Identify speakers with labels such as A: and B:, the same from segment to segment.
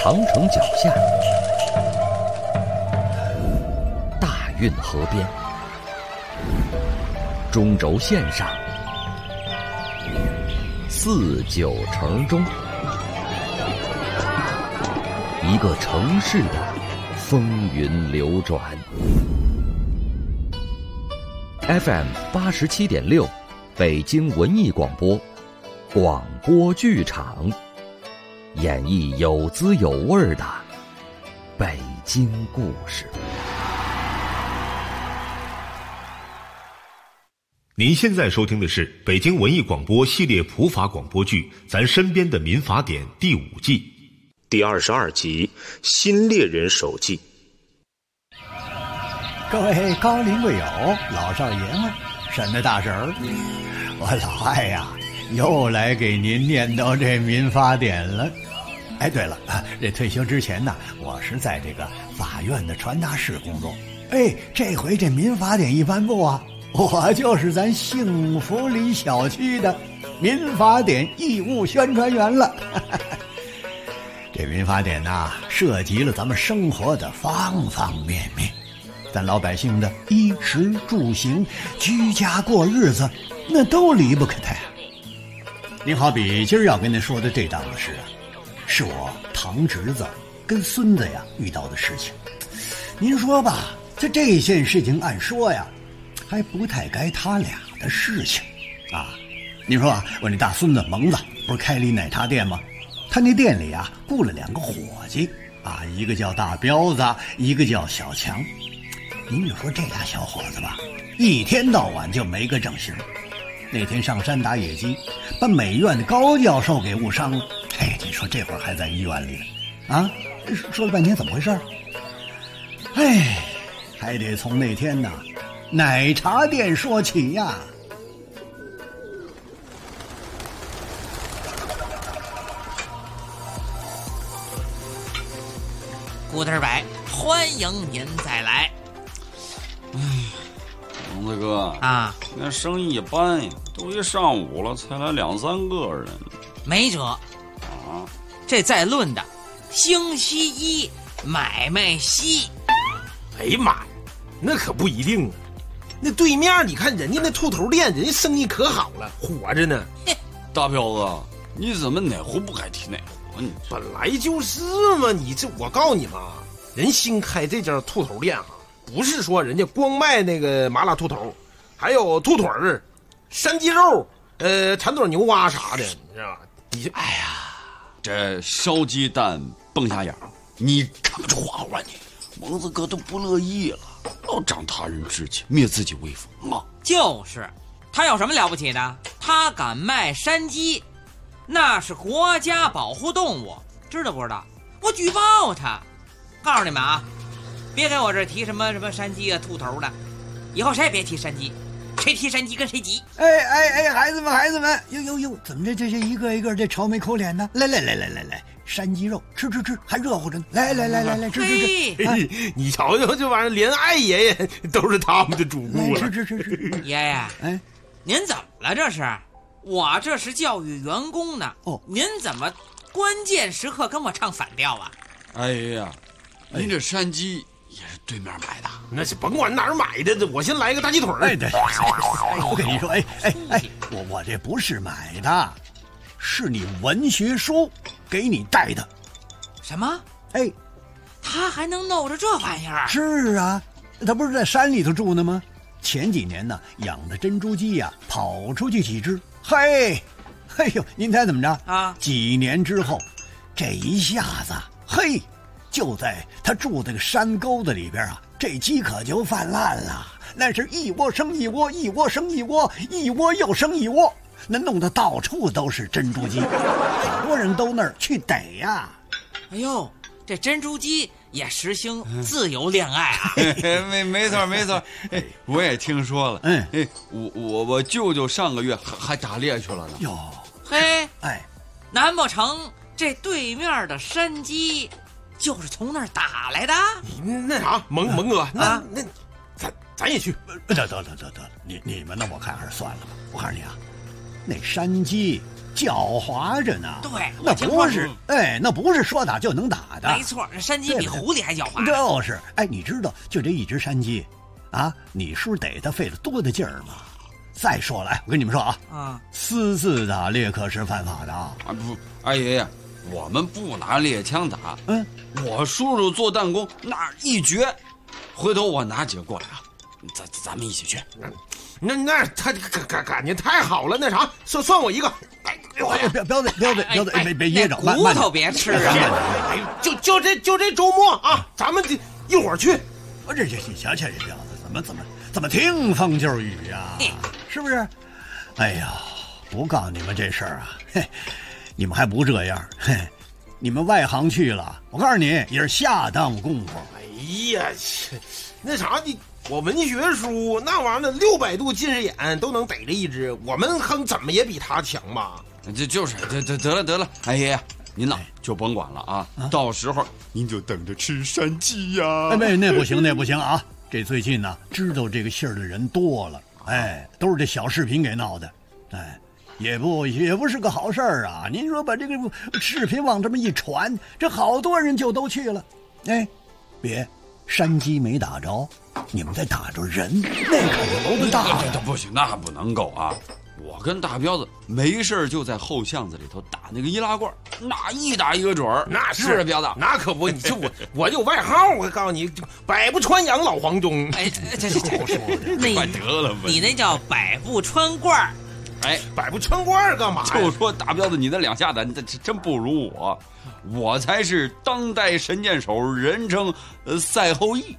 A: 长城脚下，大运河边，中轴线上，四九城中，一个城市的风云流转。FM 87.6，北京文艺广播，广播剧场，演绎有滋有味的北京故事。
B: 您现在收听的是北京文艺广播系列普法广播剧《咱身边的民法典》第5季第22集《新猎人手记》。
C: 各位高龄贵友、老少爷们、婶子大婶儿，我老艾呀，又来给您念叨这民法典了。哎，对了，这退休之前呢，我是在这个法院的传达室工作。哎，这回这民法典一颁布啊，我就是咱幸福里小区的民法典义务宣传员了。这民法典呐，涉及了咱们生活的方方面面，咱老百姓的衣食住行、居家过日子，那都离不开它呀。您好比今儿要跟您说的这档子事啊，是我堂侄子跟孙子呀遇到的事情。您说吧，这件事情按说呀，还不太该他俩的事情啊。您说啊，我那大孙子蒙子不是开了一奶茶店吗？他那店里啊雇了2个伙计啊，一个叫大彪子，一个叫小强。您就说这俩小伙子吧，一天到晚就没个正形。那天上山打野鸡，把美院的高教授给误伤了。嘿，你说这会儿还在医院里呢，啊，说了半天怎么回事？哎，还得从那天呢奶茶店说起呀。
D: 古德白，欢迎您再来。
E: 蒙子哥
D: 啊，
E: 那生意一般呀，都一上午了才来2、3个人，
D: 没辙
E: 啊！
D: 这再论的，星期一买卖稀。
F: 哎呀妈呀，那可不一定啊！那对面你看人家那兔头店，人家生意可好了，活着呢。
E: 大彪子，你怎么哪壶不该提哪壶？你
F: 本来就是嘛，你这我告诉你嘛，人新开这家兔头店啊，不是说人家光卖那个麻辣兔头，还有兔腿儿、山鸡肉、馋嘴牛蛙啥的，你知道吧？你
E: 哎呀，这烧鸡蛋蹦瞎眼，你看不出花花你。蒙子哥都不乐意了，老长他人志气，灭自己威风嘛。
D: 就是，他有什么了不起的？他敢卖山鸡，那是国家保护动物，知道不知道？我举报他。告诉你们啊，别给我这提什么山鸡啊、兔头的，以后谁也别提山鸡，谁提山鸡跟谁急。
C: 哎，孩子们，哟，怎么这一个一个这愁眉苦脸的？来，山鸡肉吃，还热乎着呢。来，吃。
F: 你瞧瞧这玩意儿，连艾爷爷都是他们的主顾了。
C: 吃。
D: 爷爷，
C: 哎，
D: 您怎么了？这是我这是教育员工呢。哦，您怎么关键时刻跟我唱反调啊？
E: 哎呀，您这山鸡也是对面买的？
F: 那是甭管哪儿买的，我先来个大鸡腿。
C: 哎，对，我跟你说，我这不是买的，是你文学书给你带的。
D: 什么？
C: 哎，
D: 他还能弄着这玩意儿？
C: 是啊，他不是在山里头住呢吗？前几年呢，养的珍珠鸡呀，跑出去几只，嘿，哎呦，您猜怎么着啊？几年之后，这一下子，嘿，就在他住那个山沟子里边啊，这鸡可就泛滥了，那是一窝生一窝，一窝生一窝，一窝又生一窝，那弄得到处都是珍珠鸡，好多人都那儿去逮呀。
D: 哎呦，这珍珠鸡也实行自由恋爱啊！
E: 没错，我也听说了。我舅舅上个月还打猎去了呢。
C: 哟，
D: 嘿，难不成这对面的山鸡就是从那儿打来的？
F: 那啥，蒙哥，那咱也去。
C: 得，你们呢？我看还是算了吧。我告诉你啊，那山鸡狡猾着呢。
D: 对，
C: 那不是，那不是说打就能打的。
D: 没错，山鸡比狐狸还狡猾。
C: 就是，你知道，就这一只山鸡，啊，你是不是逮它费了多大劲儿吗？再说了，我跟你们说啊，私自打猎可是犯法的啊！
E: 不，二爷爷，我们不拿猎枪打。我叔叔做弹弓那一绝，回头我拿几个过来啊，咱们一起去。
F: 那他感觉太好了，那啥，算我一个。
C: 彪子，别噎着，
D: 骨头别吃啊！
F: 就这周末啊，咱们一会儿去。
C: 这瞧瞧这彪子，怎么听风就是雨啊？是不是？哎呀，不告诉你们这事儿啊，嘿，你们还不这样，嘿，你们外行去了，我告诉你也是下当功夫。
F: 哎呀，那啥我文学书那玩意儿600度近视眼都能逮着一只，我们哼怎么也比他强吧？
E: 就是得了，哎爷爷，您呐就甭管了啊，到时候您就等着吃山鸡呀。
C: 那不行啊！这最近呢，知道这个信儿的人多了，都是这小视频给闹的，也不是个好事儿啊！您说把这个视频往这么一传，这好多人就都去了，别。山鸡没打着，你们再打着人，那可是楼子大呀！
E: 不行，那不能够啊！我跟大彪子没事就在后巷子里头打那个易拉罐，那一打一个准儿。
F: 那是
E: 彪子，
F: 那可不，你就我就有外号，我告诉你，百步穿杨老黄忠。
D: 这快得了吧！你那叫百步穿罐。
F: 百步穿罐干嘛呀？
E: 就说大彪子，你那两下子，你真不如我才是当代神箭手，人称赛后羿。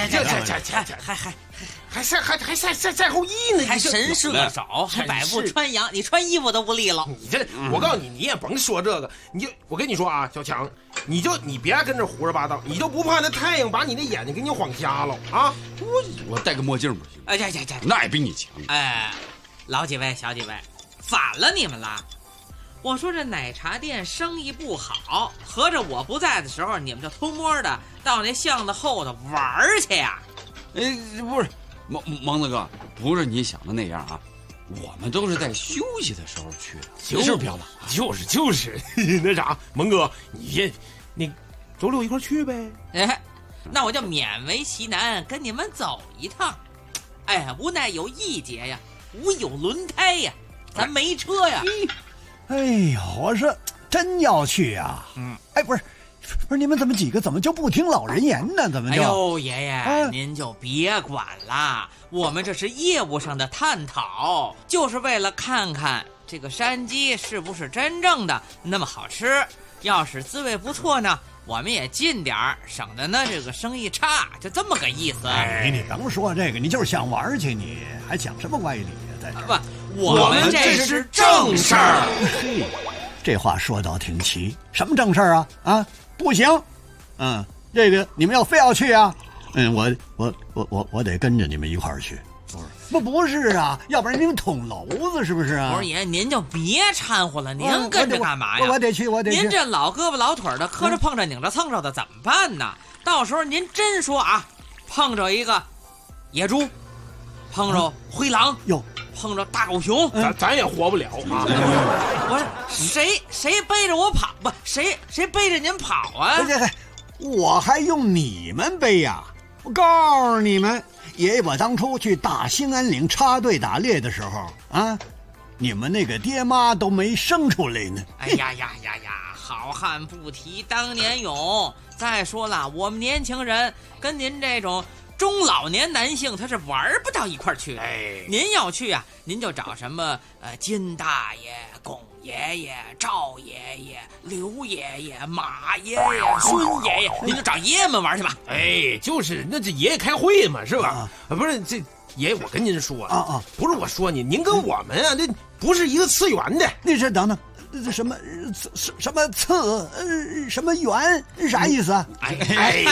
F: 还赛后羿呢？
D: 还神射手，还百步穿杨，你穿衣服都不利落。
F: 你这，我告诉你，你也甭说这个，我跟你说啊，小强，你别跟这胡说八道，你就不怕那太阳把你的眼睛给你晃瞎了啊？
E: 我戴个墨镜不行？那也比你强。
D: 老几位小几位，反了你们了！我说这奶茶店生意不好，合着我不在的时候，你们就偷摸的到那巷子后头玩去呀？
E: 不是，蒙子哥，不是你想的那样啊，我们都是在休息的时候去的，
F: 就是彪子，就是那啥，蒙哥，你周六一块去呗？
D: 那我就勉为其难跟你们走一趟。无奈有一节呀，无有轮胎呀，咱没车呀。
C: 哎呦，我说真要去呀？不是，你们几个怎么就不听老人言呢？怎么就？
D: 哎呦，爷爷，您就别管了，我们这是业务上的探讨，就是为了看看这个山鸡是不是真正的那么好吃。要是滋味不错呢，我们也进点儿，省得呢这个生意差，就这么个意思。
C: 你甭说这个，你就是想玩去，你还讲什么歪理啊？在这
D: 不，我们这是正事儿。
C: 嘿，这话说到挺齐，什么正事儿啊？不行，这个你们非要去啊？我得跟着你们一块儿去。不是啊，要不然您捅娄子是不是啊？
D: 不是爷，您就别掺和了，您跟着干嘛呀？
C: 我得去。
D: 您这老胳膊老腿的，磕着碰着拧着蹭着的，怎么办呢？到时候您真说啊，碰着一个野猪，碰着灰狼，碰着大狗熊，
F: 咱也活不了啊！
D: 我谁背着我跑？不，谁背着您跑啊？
C: 我还用你们背呀？我告诉你们，爷爷我当初去大兴安岭插队打猎的时候啊，你们那个爹妈都没生出来呢。
D: 哎呀，好汉不提当年勇。再说了，我们年轻人跟您这种中老年男性他是玩不到一块儿去。您要去啊，您就找什么金大爷、龚爷爷、赵爷爷、刘爷爷、马爷爷、孙爷爷，您就找爷爷们玩去吧。
F: 就是那这爷爷开会嘛，是吧？不是这爷爷，我跟您说不是我说您跟我们啊，这不是一个次元的。
C: 那是等等，什么次什么元啥意思啊？
F: 哎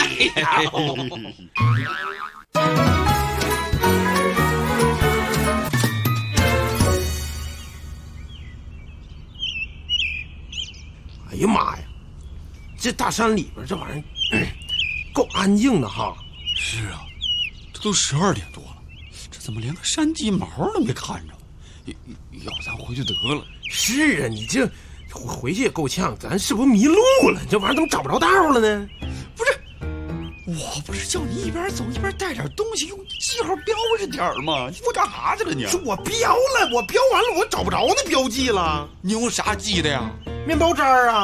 F: 呀妈呀，这大山里边这玩意儿够安静的哈。
E: 是啊，这都12点多了，这怎么连个山鸡毛都没看着？要咱回去得了。
F: 是啊，你这回去也够呛，咱是不是迷路了？这玩意儿怎么找不着道了呢？
E: 不是，我不是叫你一边走一边带点东西，用记号标着点吗？你我干啥去了你？
F: 是我标了，我标完了，我找不着那标记了。
E: 你用啥记的呀？
F: 面包渣啊！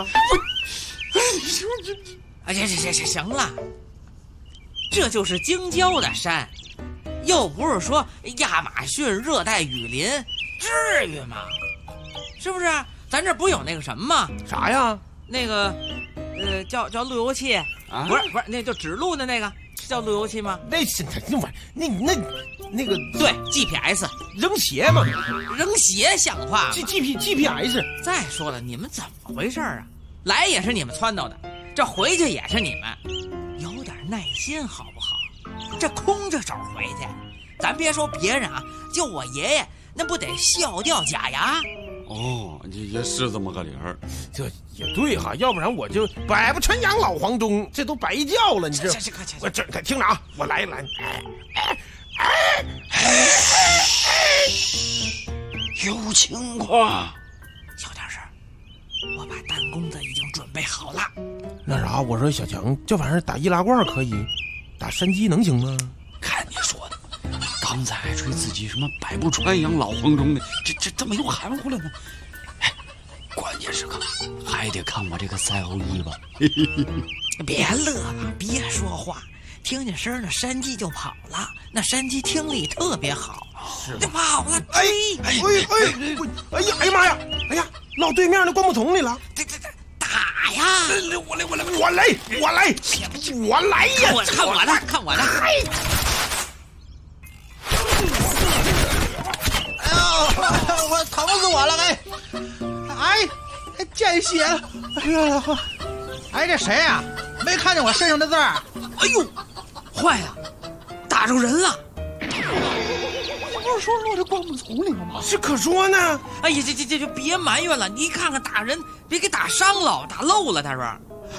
D: 哎呀，行了，这就是京郊的山，又不是说亚马逊热带雨林，至于吗？是不是？咱这不有那个什么吗？
F: 啥呀？
D: 那个，叫路由器啊？不是，那就指路的那个，是叫路由器吗？
F: 那是那玩意那个
D: 对 GPS
F: 扔鞋嘛，
D: 扔鞋像话吗
F: ？GPS。
D: 再说了，你们怎么回事啊？来也是你们撺掇的，这回去也是你们，有点耐心好不好？这空着手回去，咱别说别人啊，就我爷爷那不得笑掉假牙？
E: 哦，也是这么个理儿，
F: 这也对哈，要不然我就百不传扬老黄忠，这都白叫了。你这我这听着啊，我来，
E: 有情况，
D: 小点声，我把弹弓子已经准备好了。
F: 那啥，我说小强，这玩意儿打易拉罐可以，打山鸡能行吗？
E: 看你说的。刚才还吹自己什么百步穿杨老黄忠的，这怎么又含糊了呢？哎，关键时刻还得看我这个赛欧一吧。
D: 别乐了，别说话，听见声那山鸡就跑了，那山鸡听力特别好，就跑了。
F: 哎呀妈呀！哎呀，落对面那灌木丛里了。
D: 这打呀！
F: 我来呀！
D: 看我的！
G: 我疼死我了！哎，见血了！哎呀，哎，这谁呀？没看见我身上的字儿？
D: 哎呦，坏了，打着人了！
G: 不是说落在灌木丛里了吗？
F: 是可说呢。
D: 哎呀，这就别埋怨了，你看看打人，别给打伤了，打漏了。他说：“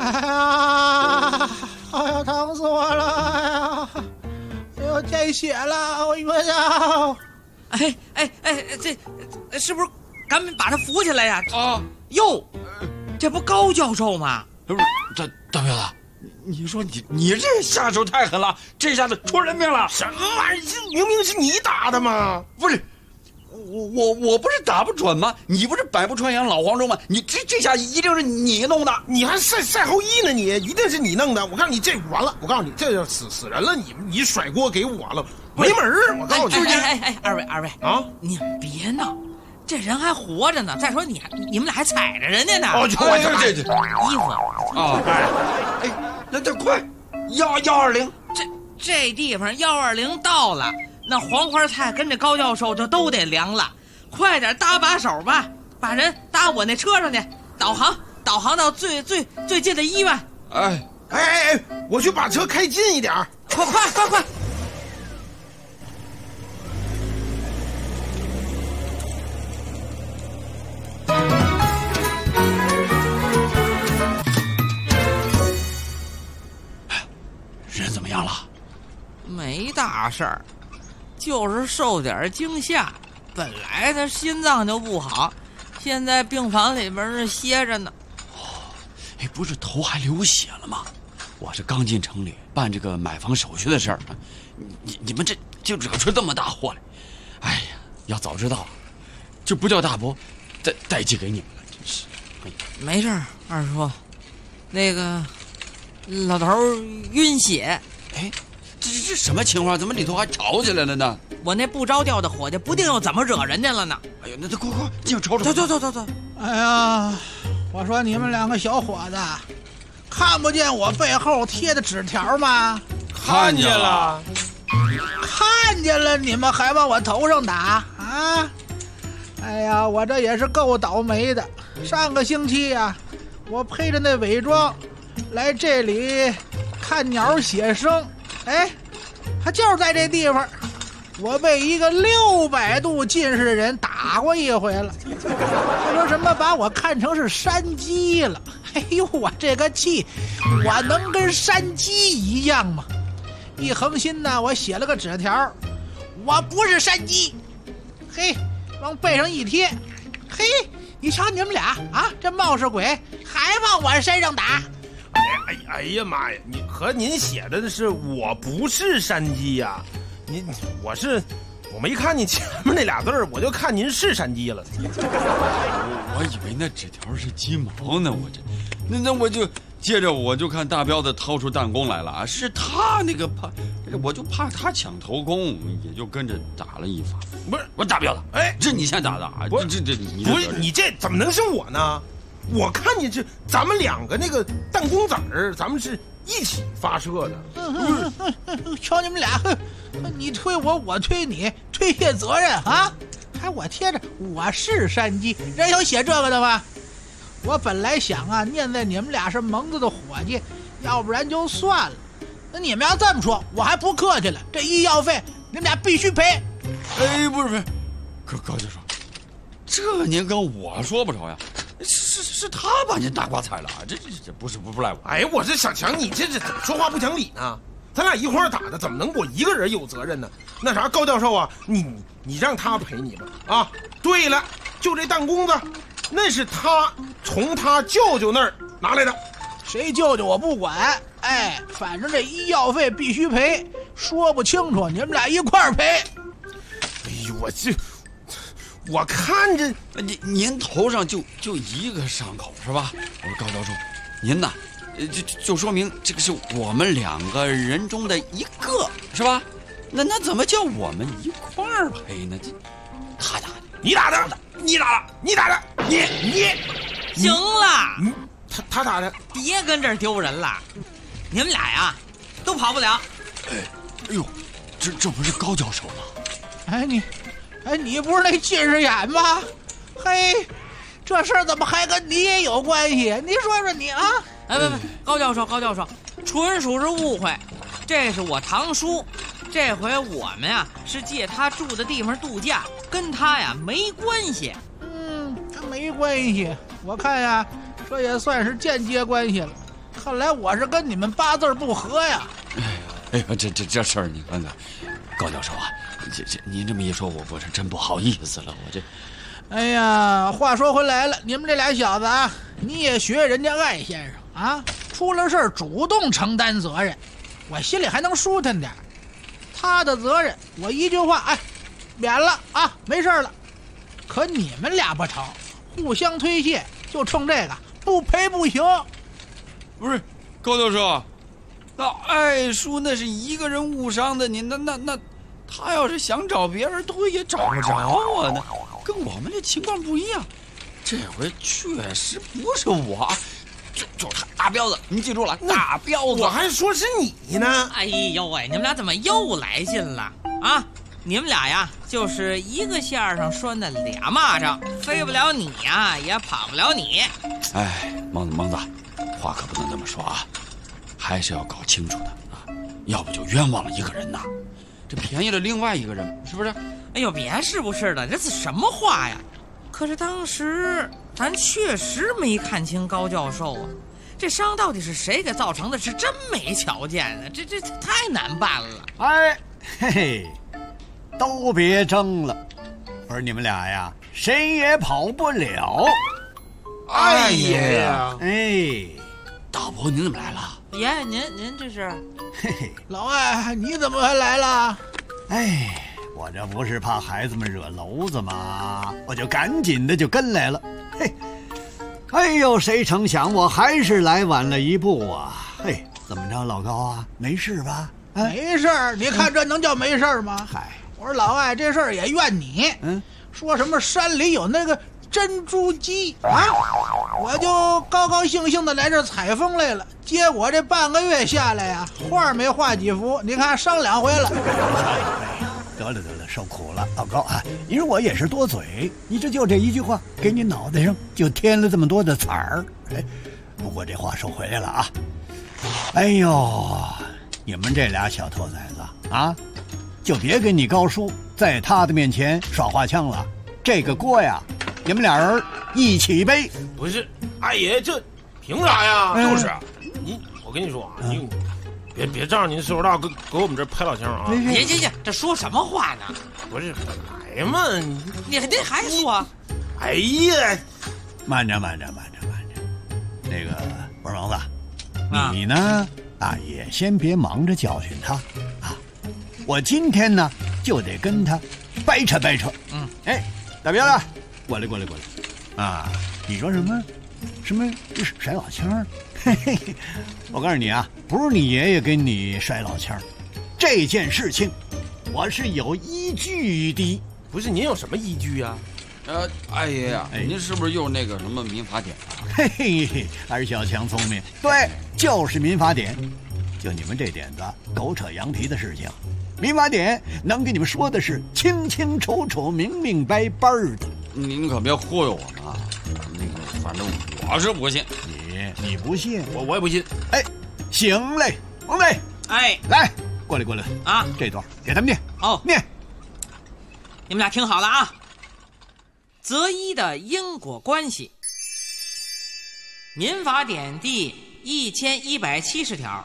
G: 哎呀，疼死我了！哎呦，见血了，我晕啊！”
D: 哎，这是不是赶紧把他扶起来呀？
E: 啊，
D: 哟，这不高教授吗？
E: 不是，大彪子，你说你这下手太狠了，这下子出人命了。
F: 什么玩意儿？这明明是你打的嘛！
E: 不是，我不是打不准吗？你不是百步穿杨老黄忠吗？你这下一定是你弄的，
F: 你还赛后一呢，你一定是你弄的。我告诉你，这完了，我告诉你，这要死人了，你甩锅给我了。没门儿！我告诉你，
D: 二位
F: 啊，
D: 你们别闹，这人还活着呢。再说你们俩还踩着人家呢。
F: 哦，
E: 这
D: 衣服
E: 啊，哎，那快120，
D: 这地方120到了，那黄花菜跟这高教授就都得凉了。快点搭把手吧，把人搭我那车上去，导航到最近的医院。
F: 哎，我去把车开近一点，
D: 快！
E: 人怎么样了？
D: 没大事儿，就是受点惊吓。本来他心脏就不好，现在病房里边歇着呢。
E: 哎，不是头还流血了吗？我是刚进城里办这个买房手续的事儿，你们这就惹出这么大祸来。哎呀，要早知道就不叫大伯代寄给你们了，真是。
D: 没事儿，二叔，那个老头晕血。
E: 哎，这什么情况？怎么里头还吵起来了呢？
D: 我那不着调的伙计不定又怎么惹人家了呢。
E: 哎呦，那快进去瞅瞅。
D: 走。
G: 哎呀，我说你们两个小伙子，看不见我背后贴的纸条吗？
F: 看见了，
G: 你们还往我头上打啊！哎呀，我这也是够倒霉的。上个星期呀，我配着那伪装来这里看鸟写生，哎，还就是在这地方，我被一个600度近视的人打过一回了。他说什么把我看成是山鸡了？哎呦，我这个气，我能跟山鸡一样吗？一横心呢，我写了个纸条，我不是山鸡。嘿，往背上一贴，嘿， 你瞧你们俩啊，这冒失鬼还往我身上打。
F: 哎呀妈呀！您写的是我不是山鸡呀、我没看见前面那俩字儿，我就看您是山鸡了。
E: 我以为那纸条是鸡毛呢，那我就接着我就看大彪子掏出弹弓来了啊，是他那个我就怕他抢头功，也就跟着打了一发。
F: 不是
E: 我大彪子，这你先打的啊？
F: 不是
E: 你
F: 不是你这怎么能是我呢？我看见是咱们两个那个弹弓子儿，咱们是一起发射的。
G: 瞧你们俩，你推我，我推你，推卸责任啊！还我贴着我是山鸡，人有写这个的吗？我本来想啊，念在你们俩是蒙子的伙计，要不然就算了。那你们要这么说，我还不客气了，这医药费你们俩必须赔。
E: 不是，高教授，这您跟我说不着呀。是他把您大瓜踩了啊！这不赖我。
F: 哎，我这小强，你这怎么说话不讲理呢？咱俩一块儿打的，怎么能我一个人有责任呢？那啥，高教授啊，你让他赔你吧啊！对了，就这弹弓子，那是他从他舅舅那儿拿来的。
G: 谁舅舅我不管，反正这医药费必须赔，说不清楚你们俩一块儿赔。
F: 哎呦，我看着
E: 您头上就一个伤口是吧？我说高教授，您呐，就说明这个是我们两个人中的一个是吧？那怎么叫我们一块儿赔呢？这他打的，
F: 你打的，你打的，你打的，你
D: 行了，
F: 他打的，
D: 别跟这儿丢人了。你们俩呀，都跑不了。
E: 哎呦，这不是高教授吗？
G: 你不是那近视眼吗？嘿，这事儿怎么还跟你也有关系？你说说你啊！
D: 不，高教授，纯属是误会。这是我堂叔，这回我们呀是借他住的地方度假，跟他呀没关系。
G: 没关系。我看呀，这也算是间接关系了。看来我是跟你们八字不合呀。
E: 哎呀，这事儿你看看，高教授啊。您这么一说，我是真不好意思了，我这。
G: 哎呀，话说回来了，你们这俩小子啊，你也学人家艾先生啊，出了事儿主动承担责任，我心里还能舒坦点。他的责任我一句话，免了啊，没事了。可你们俩不成，互相推卸，就冲这个不赔不行。
E: 不是高教授，那艾叔那是一个人误伤的，你那。他要是想找别人推也找不着啊，那跟我们这情况不一样。这回确实不是我，就他大彪子，你记住了，大彪子。
F: 我还说是你呢。
D: 哎呦喂，你们俩怎么又来劲了啊？你们俩呀，就是一个线上拴的俩蚂蚱，飞不了你呀，也跑不了你。
E: 蒙子，话可不能这么说啊，还是要搞清楚的啊，要不就冤枉了一个人呐。这便宜了另外一个人，是不是？
D: 哎呦，别是不是的，这是什么话呀？可是当时咱确实没看清高教授啊，这伤到底是谁给造成的，是真没瞧见啊，这太难办了。
C: 嘿嘿，都别争了，我说你们俩呀，谁也跑不了。
F: 哎呀，
E: 大伯您怎么来了？
D: 爷，您这是？
C: 嘿嘿，
G: 老艾，你怎么还来了？
C: 我这不是怕孩子们惹娄子吗？我就赶紧的就跟来了。谁成想我还是来晚了一步啊！怎么着，老高啊，没事吧？
G: 没事儿，你看这能叫没事吗？我说老艾，这事儿也怨你。说什么山里有那个珍珠鸡啊，我就高高兴兴的来这采风来了，结果这半个月下来呀，画没画几幅，你看伤2回了。
C: 得了，受苦了，老高啊！你说我也是多嘴，你这就这一句话，给你脑袋上就添了这么多的刺儿。不过这话说回来了啊，你们这俩小兔崽子啊，就别跟你高叔在他的面前耍花枪了，这个锅呀，你们俩人一起背。
F: 不是，二爷，这凭啥呀？
E: 就是
F: 我跟你说啊，别仗您岁数大，搁我们这拍老腔啊！
D: 别，这说什么话呢？
F: 不是，本来嘛，
D: 你还说？
F: 哎呀，
C: 慢着。那个文王子，你呢也先别忙着教训他啊。我今天呢就得跟他掰扯。大彪子，过来啊！你说什么甩老枪？嘿嘿，我告诉你啊，不是你爷爷给你甩老枪，这件事情我是有依据的。
F: 不是您有什么依据啊？
E: 二爷呀，您是不是用那个什么民法典啊？
C: 嘿嘿，二小强聪明，对，就是民法典。就你们这点子狗扯羊皮的事情，民法典能给你们说的是清清楚楚、明明白白的。
E: 您可别忽悠我们啊！那个，反正我是不信。
C: 你不信，
F: 我也不信。
C: 哎，行嘞，王磊，
D: 哎，
C: 来，过来
D: 啊！
C: 这段给他们念。
D: 哦，
C: 念。
D: 你们俩听好了啊！择一的因果关系，民法典第1170条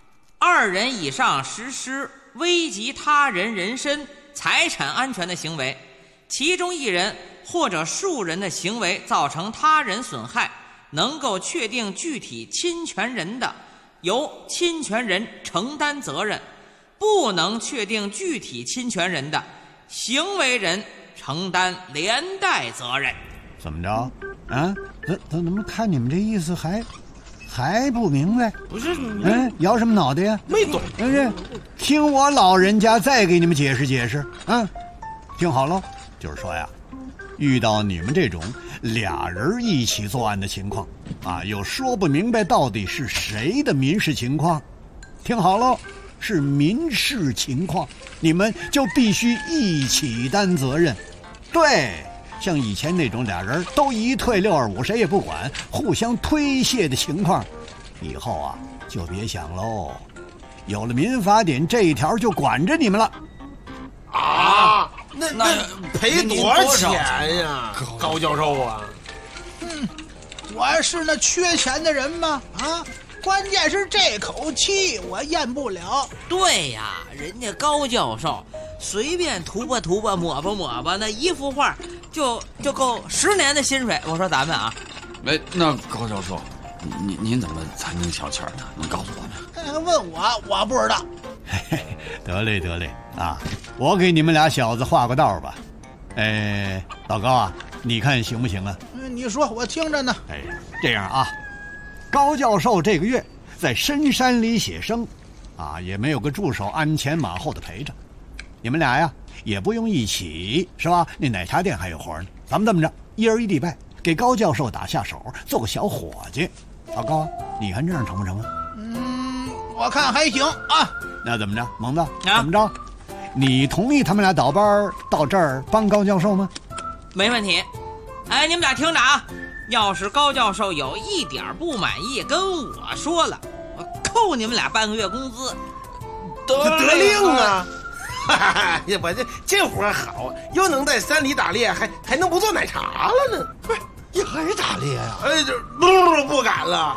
D: ，2人以上实施危及他人人身、财产安全的行为，其中一人或者数人的行为造成他人损害，能够确定具体侵权人的，由侵权人承担责任；不能确定具体侵权人的，行为人承担连带责任。
C: 怎么着啊？怎么看你们这意思还不明白？
F: 不是，
C: 摇什么脑袋呀？
F: 没懂。
C: 听我老人家再给你们解释啊！听好了，就是说呀，遇到你们这种俩人一起作案的情况啊，又说不明白到底是谁的民事情况，听好了，是民事情况，你们就必须一起担责任。对，像以前那种俩人都一退625，谁也不管，互相推卸的情况，以后啊就别想喽。有了民法典这一条就管着你们了。
F: 啊，那赔多少钱呀，高教授啊？
G: 我是那缺钱的人吗？啊，关键是这口气我咽不了。
D: 对呀，人家高教授随便涂吧抹吧，那一幅画就够10年的薪水。我说咱们啊，
E: 那高教授，您怎么才能小钱呢？您告诉我们。
G: 问我不知道。
C: 得嘞啊！我给你们俩小子画个道吧。老高啊，你看行不行啊？
G: 你说，我听着呢。
C: 这样啊，高教授这个月在深山里写生，啊，也没有个助手鞍前马后的陪着。你们俩呀，也不用一起，是吧？那奶茶店还有活呢。咱们这么着，一人一礼拜，给高教授打下手，做个小伙计。老高，你看这样成不成啊？
G: 我看还行啊。
C: 那怎么着，蒙子，怎么着？你同意他们俩倒班到这儿帮高教授吗？
D: 没问题。你们俩听着啊，要是高教授有一点不满意，跟我说了，我扣你们俩半个月工资。
F: 得令啊！呀，我这活好，又能在山里打猎，还能不做奶茶了呢。
G: 不是，你还打猎呀？
F: 这不敢了。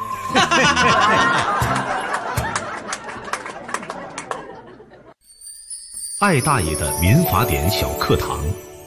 B: 艾大爷的民法典小课堂。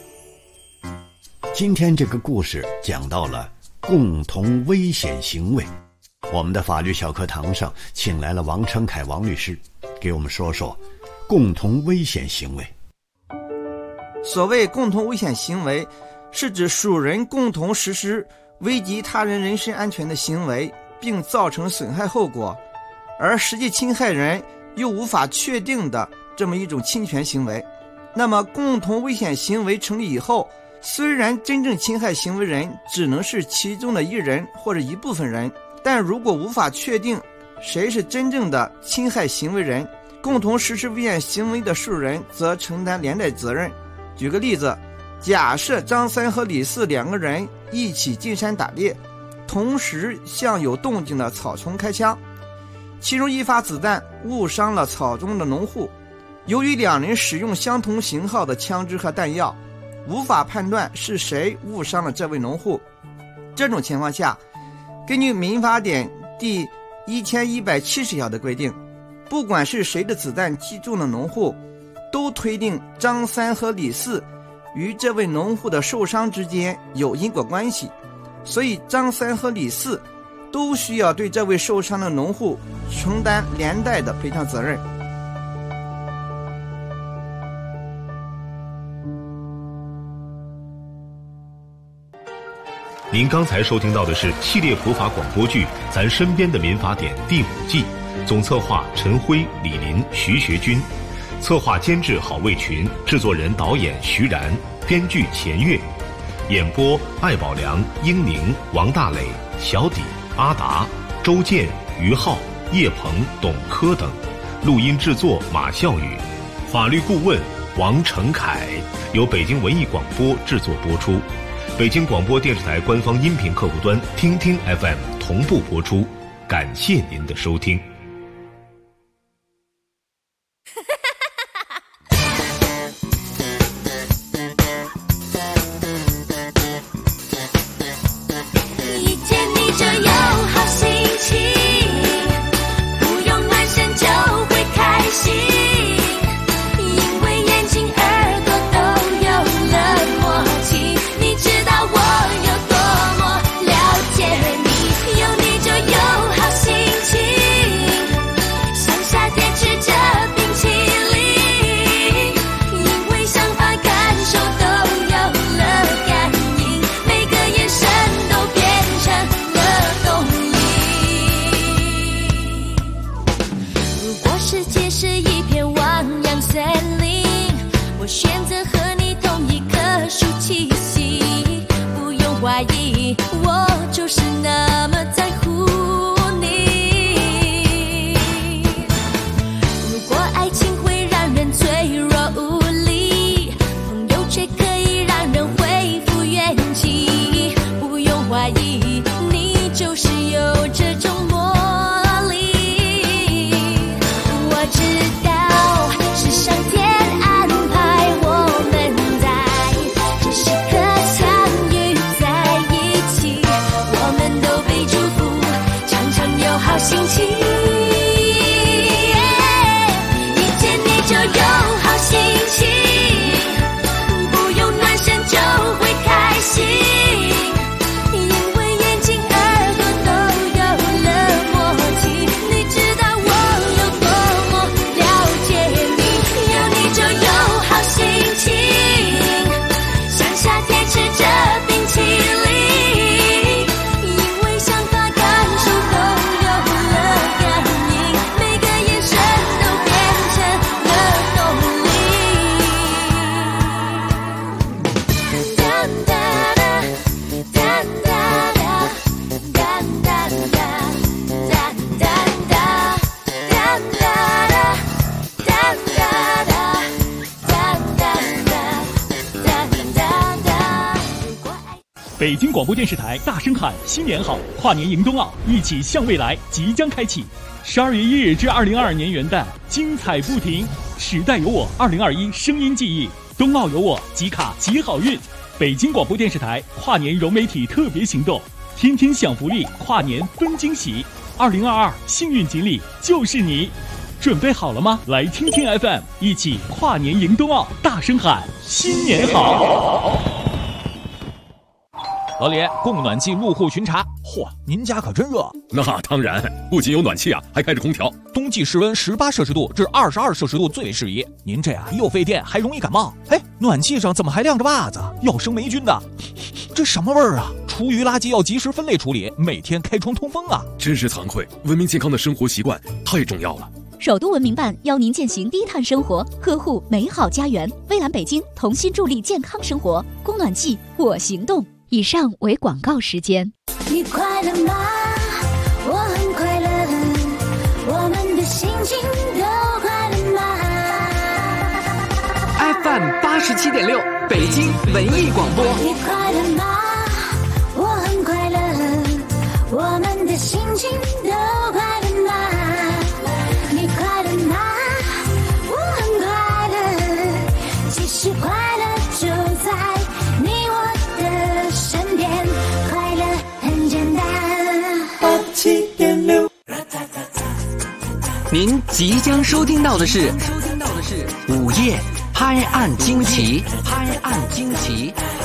C: 今天这个故事讲到了共同危险行为，我们的法律小课堂上请来了王成凯王律师，给我们说说共同危险行为。
H: 所谓共同危险行为，是指数人共同实施危及他人人身安全的行为，并造成损害后果，而实际侵害人又无法确定的这么一种侵权行为。那么共同危险行为成立以后，虽然真正侵害行为人只能是其中的一人或者一部分人，但如果无法确定谁是真正的侵害行为人，共同实施危险行为的数人则承担连带责任。举个例子，假设张三和李四两个人一起进山打猎，同时向有动静的草丛开枪，其中一发子弹误伤了草中的农户。由于两人使用相同型号的枪支和弹药，无法判断是谁误伤了这位农户。这种情况下，根据民法典第1170条的规定，不管是谁的子弹击中了农户，都推定张三和李四与这位农户的受伤之间有因果关系。 所以张三和李四都需要对这位受伤的农户承担连带的赔偿责任。
B: 您刚才收听到的是系列普法广播剧《咱身边的民法典》第5季，总策划陈辉、李林、徐学军，策划监制郝卫群，制作人导演徐然，编剧钱月，演播艾宝良、英宁、王大磊、小底、阿达、周健、于浩、叶鹏、董科等，录音制作马笑宇，法律顾问王成凯，由北京文艺广播制作播出。北京广播电视台官方音频客户端听听 FM 同步播出，感谢您的收听。
I: 一见你就有好心情，不用暖身就会开心，因为眼睛耳朵都有了默契。你知道我有多么了解你，有你就有好心情，像夏天吃着冰淇淋，因为想法感受都有了感应，每个眼神都变成了动力。如果世界是一片汪洋森林，我选择和你同一棵树栖息，不用怀疑，我就是那么在乎你。如果爱情会让人脆弱无力，朋友却可以让人恢复元气，不用怀疑，你就是有这种魔力。我知道是上天安排我们在这时刻相遇在一起，我们都被祝福，常常有好心情。一见你就有好心情，不用暖身就会开心，因为眼睛耳朵都有了默契。你知道我有多么了解你，有你就有好心情，像夏天吃着冰淇淋，因为想法感受都有了感应，每个眼神都变成了动力。哒哒哒哒哒哒哒哒哒哒哒哒哒哒哒哒哒。
J: 北京广播电视台大声喊新年好，跨年迎冬奥，一起向未来即将开启。12月1日至2022年元旦，精彩不停，时代有我2021声音记忆，冬奥有我，集卡集好运。北京广播电视台跨年融媒体特别行动，天天享福利，跨年分惊喜。2022幸运锦鲤就是你，准备好了吗？来听听 FM， 一起跨年迎冬奥，大声喊新年好。
K: 老李，供暖季入户巡查。嚯，您家可真热。
L: 那当然，不仅有暖气啊，还开着空调。
K: 冬季室温18摄氏度至22摄氏度最适宜。您这又费电，还容易感冒。哎，暖气上怎么还晾着袜子？要生霉菌的。这什么味儿啊？厨余垃圾要及时分类处理，每天开窗通风啊。
L: 真是惭愧，文明健康的生活习惯太重要了。
M: 首都文明办邀您践行低碳生活，呵护美好家园。蔚蓝北京同心助力健康生活，供暖季我行动。以上为广告时间。
I: 你快乐吗？我很快乐，我们的心情都快乐吗
A: ？FM 87.6，北京文艺广播。
I: 你快乐吗？我很快乐，我们的心情都快乐吗？你快乐吗？我很快乐，其实快乐就在你我的身边，快乐很简单。87.6，
A: 您即将收听到的是午夜拍案惊奇。